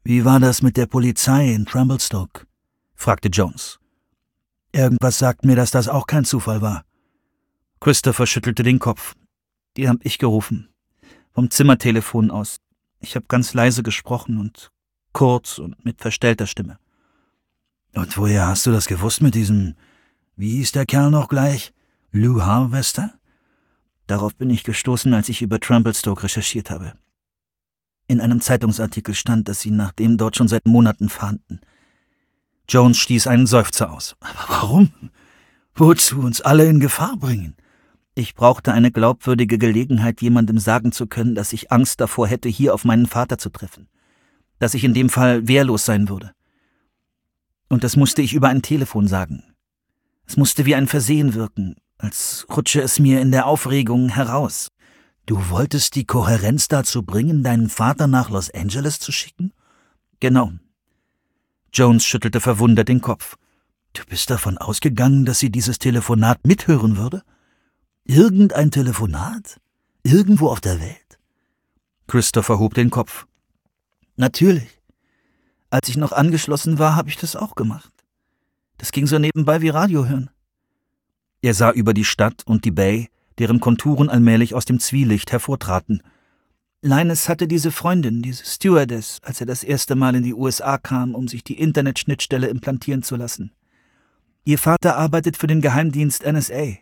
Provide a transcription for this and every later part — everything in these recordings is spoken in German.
»Wie war das mit der Polizei in Tramblestoke?« fragte Jones. »Irgendwas sagt mir, dass das auch kein Zufall war.« Christopher schüttelte den Kopf. »Die hab ich gerufen. Vom Zimmertelefon aus. Ich hab ganz leise gesprochen und kurz und mit verstellter Stimme.« »Und woher hast du das gewusst mit diesem, wie hieß der Kerl noch gleich, Lou Harvester?« »Darauf bin ich gestoßen, als ich über Tramblestoke recherchiert habe. In einem Zeitungsartikel stand, dass sie nach dem dort schon seit Monaten fahnden.« Jones stieß einen Seufzer aus. »Aber warum? Wozu uns alle in Gefahr bringen?« »Ich brauchte eine glaubwürdige Gelegenheit, jemandem sagen zu können, dass ich Angst davor hätte, hier auf meinen Vater zu treffen. Dass ich in dem Fall wehrlos sein würde. Und das musste ich über ein Telefon sagen. Es musste wie ein Versehen wirken, als rutsche es mir in der Aufregung heraus.« »Du wolltest die Kohärenz dazu bringen, deinen Vater nach Los Angeles zu schicken?« »Genau.« Jones schüttelte verwundert den Kopf. »Du bist davon ausgegangen, dass sie dieses Telefonat mithören würde? Irgendein Telefonat? Irgendwo auf der Welt?« Christopher hob den Kopf. »Natürlich. Als ich noch angeschlossen war, habe ich das auch gemacht. Das ging so nebenbei wie Radio hören.« Er sah über die Stadt und die Bay, deren Konturen allmählich aus dem Zwielicht hervortraten. Linus hatte diese Freundin, diese Stewardess, als er das erste Mal in die USA kam, um sich die Internetschnittstelle implantieren zu lassen. Ihr Vater arbeitet für den Geheimdienst NSA.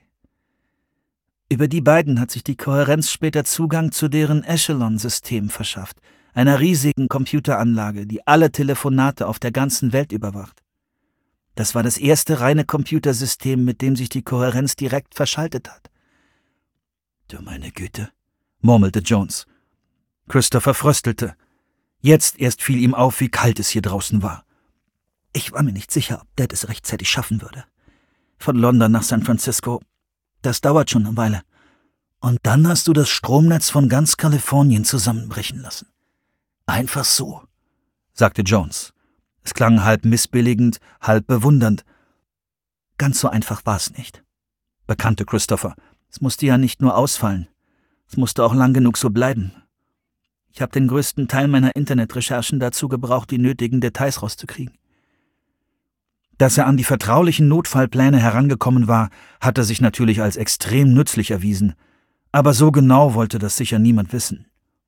Über die beiden hat sich die Kohärenz später Zugang zu deren Echelon-System verschafft, einer riesigen Computeranlage, die alle Telefonate auf der ganzen Welt überwacht. Das war das erste reine Computersystem, mit dem sich die Kohärenz direkt verschaltet hat.« »Du meine Güte«, murmelte Jones. Christopher fröstelte. Jetzt erst fiel ihm auf, wie kalt es hier draußen war. »Ich war mir nicht sicher, ob Dad es rechtzeitig schaffen würde. Von London nach San Francisco, das dauert schon eine Weile.« »Und dann hast du das Stromnetz von ganz Kalifornien zusammenbrechen lassen. Einfach so«, sagte Jones. Es klang halb missbilligend, halb bewundernd. »Ganz so einfach war es nicht«, bekannte Christopher. »Es musste ja nicht nur ausfallen. Es musste auch lang genug so bleiben. Ich habe den größten Teil meiner Internetrecherchen dazu gebraucht, die nötigen Details rauszukriegen.« Dass er an die vertraulichen Notfallpläne herangekommen war, hatte sich natürlich als extrem nützlich erwiesen. Aber so genau wollte das sicher niemand wissen.